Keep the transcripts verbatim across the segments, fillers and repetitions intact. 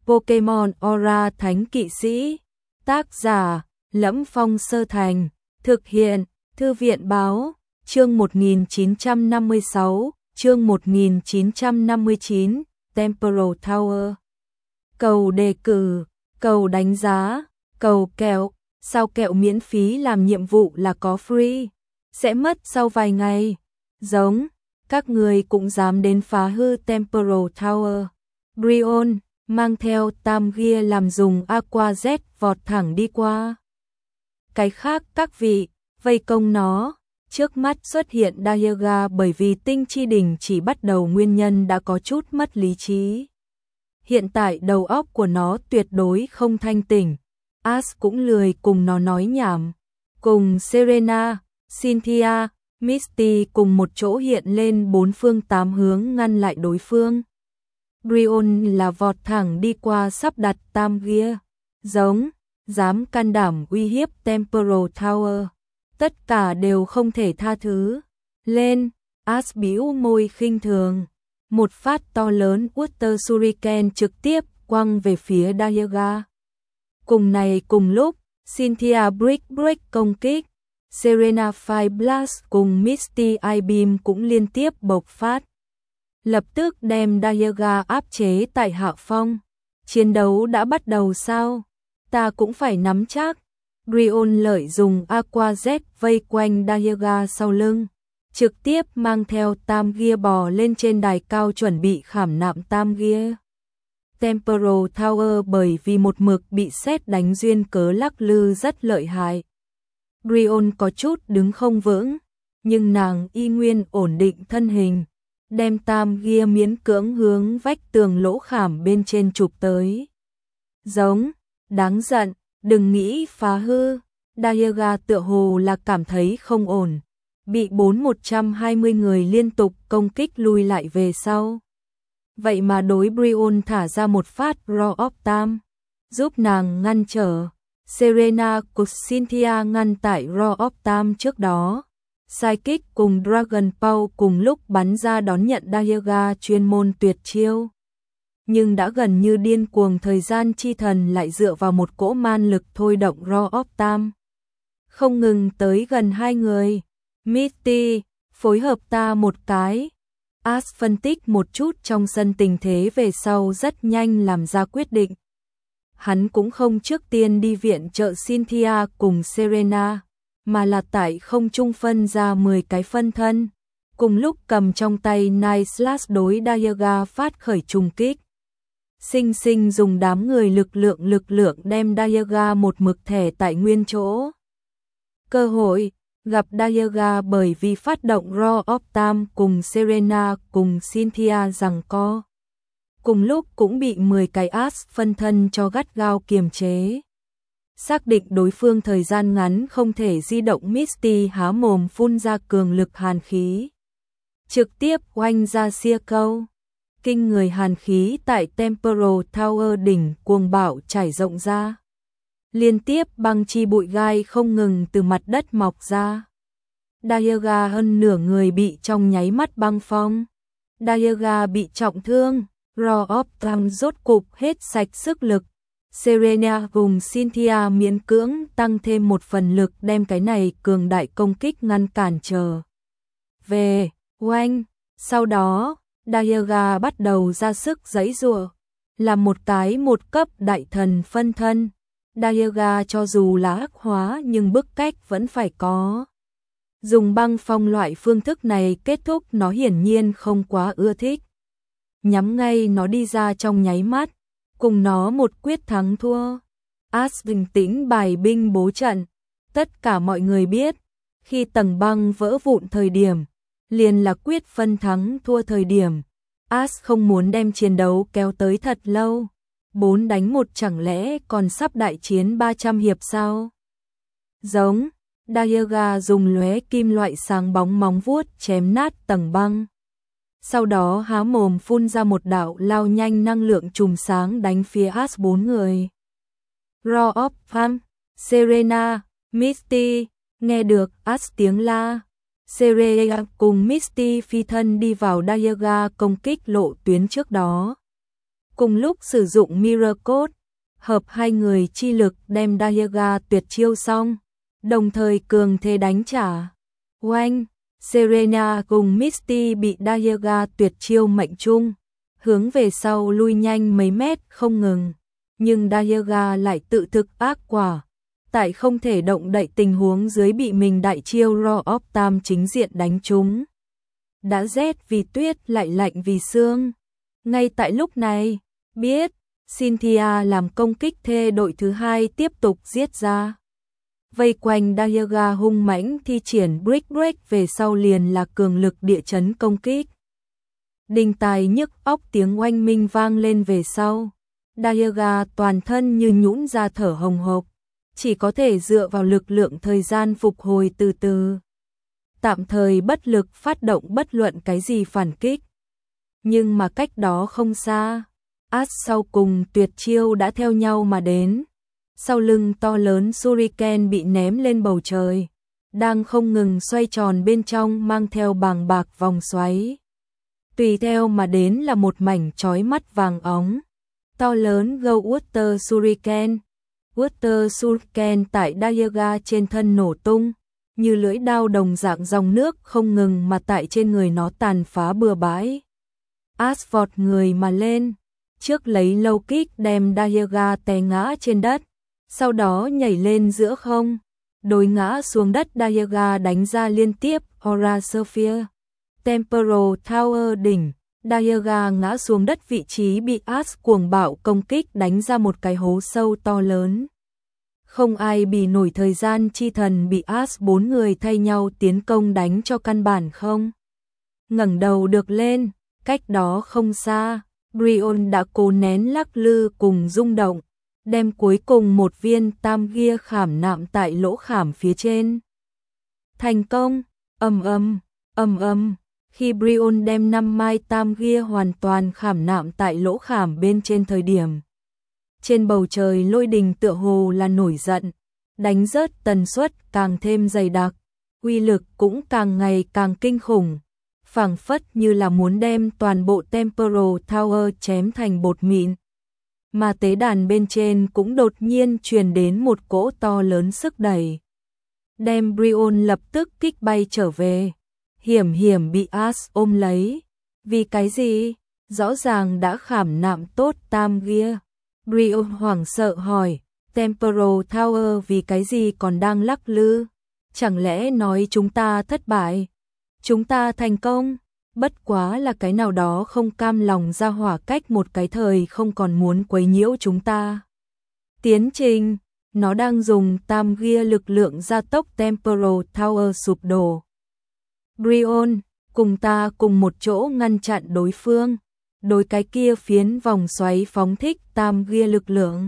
Pokemon Aura Thánh Kỵ Sĩ. Tác giả: Lẫm Phong Sơ Thành. Thực hiện: Thư viện báo. Chương một nghìn chín trăm năm mươi sáu, chương một nghìn chín trăm năm mươi chín, Temporal Tower. Cầu đề cử, cầu đánh giá, cầu kẹo. Sao kẹo miễn phí làm nhiệm vụ là có free, sẽ mất sau vài ngày. Giống, các người cũng dám đến phá hư Temporal Tower. Brion mang theo tam gear làm dùng Aqua Jet vọt thẳng đi qua. Cái khác các vị, vây công nó. Trước mắt xuất hiện Dialga bởi vì tinh chi đỉnh chỉ bắt đầu nguyên nhân đã có chút mất lý trí. Hiện tại đầu óc của nó tuyệt đối không thanh tỉnh. Ash cũng lười cùng nó nói nhảm. Cùng Serena, Cynthia, Misty cùng một chỗ hiện lên bốn phương tám hướng ngăn lại đối phương. Brion là vọt thẳng đi qua sắp đặt tam gear. Giống, dám can đảm uy hiếp Temporal Tower. Tất cả đều không thể tha thứ. Lên, Ash bĩu môi khinh thường. Một phát to lớn Water Shuriken trực tiếp quăng về phía Dialga. Cùng này cùng lúc, Cynthia Brick Break công kích. Serena Fire Blast cùng Misty Eye Beam cũng liên tiếp bộc phát. Lập tức đem Dialga áp chế tại hạ phong. Chiến đấu đã bắt đầu sao? Ta cũng phải nắm chắc. Brion lợi dùng Aqua Jet vây quanh Dialga sau lưng. Trực tiếp mang theo tam gear bò lên trên đài cao chuẩn bị khảm nạm tam gear. Temporal Tower bởi vì một mực bị sét đánh duyên cớ lắc lư rất lợi hại. Brion có chút đứng không vững, nhưng nàng y nguyên ổn định thân hình, đem tam gear miễn cưỡng hướng vách tường lỗ khảm bên trên chụp tới. Giống, đáng giận, đừng nghĩ phá hư. Dialga tựa hồ là cảm thấy không ổn, bị bốn một trăm hai mươi người liên tục công kích lui lại về sau. Vậy mà đối Brion thả ra một phát Raw of Tam, giúp nàng ngăn trở. Serena cùng Cynthia ngăn tại Raw of Tam trước đó. Psychic cùng Dragon Paw cùng lúc bắn ra đón nhận Dialga chuyên môn tuyệt chiêu. Nhưng đã gần như điên cuồng thời gian chi thần lại dựa vào một cỗ man lực thôi động Raw of Tam. Không ngừng tới gần hai người. Misty, phối hợp ta một cái. Ash phân tích một chút trong sân tình thế về sau rất nhanh làm ra quyết định. Hắn cũng không trước tiên đi viện trợ Cynthia cùng Serena, mà là tại không trung phân ra mười cái phân thân. Cùng lúc cầm trong tay Night Slash đối Dialga phát khởi trùng kích. Sinh sinh dùng đám người lực lượng lực lượng đem Dialga một mực thẻ tại nguyên chỗ. Cơ hội gặp Dialga bởi vì phát động Raw of Tam cùng Serena cùng Cynthia giằng co. Cùng lúc cũng bị mười cái Ash phân thân cho gắt gao kiềm chế. Xác định đối phương thời gian ngắn không thể di động, Misty há mồm phun ra cường lực hàn khí. Trực tiếp oanh ra xia câu. Kinh người hàn khí tại Temporal Tower đỉnh cuồng bạo trải rộng ra. Liên tiếp băng chi bụi gai không ngừng từ mặt đất mọc ra. Dialga hơn nửa người bị trong nháy mắt băng phong. Dialga bị trọng thương, Raw of Tam rốt cục hết sạch sức lực. Serena cùng Cynthia miễn cưỡng tăng thêm một phần lực đem cái này cường đại công kích ngăn cản trở về. Oanh, sau đó, Dialga bắt đầu ra sức giãy giụa, là một cái một cấp đại thần phân thân. Dialga cho dù là hắc hóa nhưng bức cách vẫn phải có. Dùng băng phong loại phương thức này kết thúc nó hiển nhiên không quá ưa thích. Nhắm ngay nó đi ra trong nháy mắt, cùng nó một quyết thắng thua. Ash bình tĩnh bài binh bố trận. Tất cả mọi người biết, khi tầng băng vỡ vụn thời điểm, liền là quyết phân thắng thua thời điểm. Ash không muốn đem chiến đấu kéo tới thật lâu. Bốn đánh một chẳng lẽ còn sắp đại chiến ba trăm hiệp sao? Giống, Dialga dùng lóe kim loại sáng bóng móng vuốt chém nát tầng băng. Sau đó há mồm phun ra một đạo lao nhanh năng lượng chùm sáng đánh phía Ash bốn người. Raw of Tam, Serena, Misty, nghe được Ash tiếng la. Serena cùng Misty phi thân đi vào Dialga công kích lộ tuyến trước đó. cùng lúc sử dụng Mirror Code, hợp hai người chi lực đem Dialga tuyệt chiêu xong, đồng thời cường thế đánh trả. Oanh, Serena cùng Misty bị Dialga tuyệt chiêu mệnh trung, hướng về sau lui nhanh mấy mét không ngừng, nhưng Dialga lại tự thực ác quả, tại không thể động đậy tình huống dưới bị mình đại chiêu Roar of Time chính diện đánh trúng. Đã rét vì tuyết lại lạnh vì sương. Ngay tại lúc này, biết, Cynthia làm công kích thê đội thứ hai tiếp tục giết ra. Vây quanh Dialga hung mãnh thi triển Brick Break về sau liền là cường lực địa chấn công kích. Đinh tai nhức óc tiếng oanh minh vang lên về sau. Dialga toàn thân như nhũn ra thở hồng hộc, chỉ có thể dựa vào lực lượng thời gian phục hồi từ từ. Tạm thời bất lực phát động bất luận cái gì phản kích. Nhưng mà cách đó không xa, Ash sau cùng tuyệt chiêu đã theo nhau mà đến. Sau lưng to lớn Shuriken bị ném lên bầu trời, đang không ngừng xoay tròn bên trong mang theo bàng bạc vòng xoáy. Tùy theo mà đến là một mảnh chói mắt vàng óng. To lớn Go Water Shuriken. Water Shuriken tại Dialga trên thân nổ tung, như lưỡi đao đồng dạng dòng nước không ngừng mà tại trên người nó tàn phá bừa bãi. Ash vọt người mà lên, trước lấy low kick đem Dialga té ngã trên đất, sau đó nhảy lên giữa không, đối ngã xuống đất Dialga đánh ra liên tiếp Aura Sphere, Temporal Tower đỉnh. Dialga ngã xuống đất vị trí bị Ash cuồng bạo công kích đánh ra một cái hố sâu to lớn. Không ai bì nổi thời gian chi thần bị Ash bốn người thay nhau tiến công đánh cho căn bản không ngẩng đầu được lên. Cách đó không xa, Brion đã cố nén lắc lư cùng rung động, đem cuối cùng một viên tam gia khảm nạm tại lỗ khảm phía trên. Thành công, ầm ầm, ầm ầm. Khi Brion đem năm mai tam gia hoàn toàn khảm nạm tại lỗ khảm bên trên thời điểm, trên bầu trời lôi đình tựa hồ là nổi giận, đánh rớt tần suất càng thêm dày đặc, uy lực cũng càng ngày càng kinh khủng, phảng phất như là muốn đem toàn bộ Temporal Tower chém thành bột mịn. Mà tế đàn bên trên cũng đột nhiên truyền đến một cỗ to lớn sức đẩy, đem Brion lập tức kích bay trở về. Hiểm hiểm bị Ash ôm lấy. Vì cái gì? Rõ ràng đã khảm nạm tốt tam gia. Brion hoảng sợ hỏi, Temporal Tower vì cái gì còn đang lắc lư? Chẳng lẽ nói chúng ta thất bại? Chúng ta thành công? Bất quá là cái nào đó không cam lòng ra hỏa cách một cái thời không còn muốn quấy nhiễu chúng ta. Tiến trình, nó đang dùng tam gia lực lượng gia tốc Temporal Tower sụp đổ. Brion, cùng ta cùng một chỗ ngăn chặn đối phương, đối cái kia phiến vòng xoáy phóng thích tam gia lực lượng.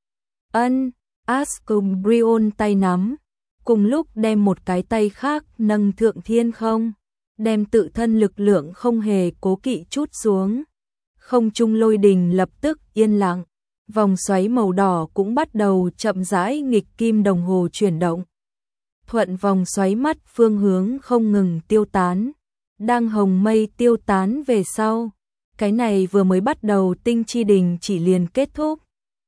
Ân, Ash cùng Brion tay nắm, cùng lúc đem một cái tay khác nâng thượng thiên không, đem tự thân lực lượng không hề cố kỵ chút xuống. Không trung lôi đình lập tức yên lặng, vòng xoáy màu đỏ cũng bắt đầu chậm rãi nghịch kim đồng hồ chuyển động. Thuận vòng xoáy mắt phương hướng không ngừng tiêu tán, đang hồng mây tiêu tán về sau, cái này vừa mới bắt đầu tinh chi đình chỉ liền kết thúc.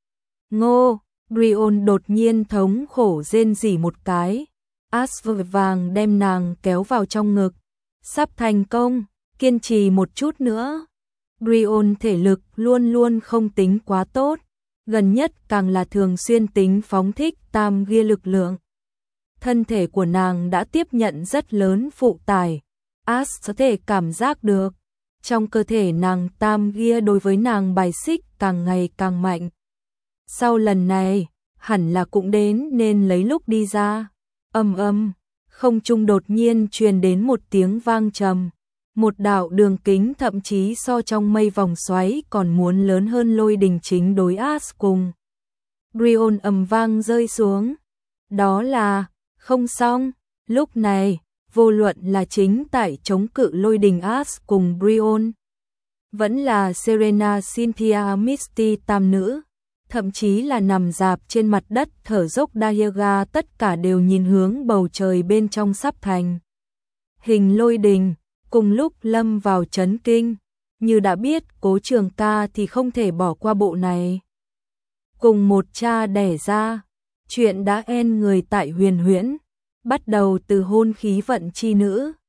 Ngô, Brion đột nhiên thống khổ rên rỉ một cái, Ash vội vàng đem nàng kéo vào trong ngực, sắp thành công, kiên trì một chút nữa. Brion thể lực luôn luôn không tính quá tốt, gần nhất càng là thường xuyên tính phóng thích tam gia lực lượng. Thân thể của nàng đã tiếp nhận rất lớn phụ tải, Ash có thể cảm giác được, trong cơ thể nàng tam gia đối với nàng bài xích càng ngày càng mạnh. Sau lần này, hẳn là cũng đến nên lấy lúc đi ra. Ầm ầm, không trung đột nhiên truyền đến một tiếng vang trầm, một đạo đường kính thậm chí so trong mây vòng xoáy còn muốn lớn hơn lôi đình chính đối Ash cùng Brion ầm vang rơi xuống. Đó là không xong. Lúc này, vô luận là chính tại chống cự lôi đình Ash cùng Brion, vẫn là Serena, Cynthia, Misty tam nữ, thậm chí là nằm rạp trên mặt đất thở dốc Dialga, tất cả đều nhìn hướng bầu trời bên trong sắp thành hình lôi đình, cùng lúc lâm vào chấn kinh. như đã biết Cố Trường ca thì không thể bỏ qua bộ này. Cùng một cha đẻ ra, chuyện đã en người tại Huyền Huyễn, bắt đầu từ hôn khí vận chi nữ,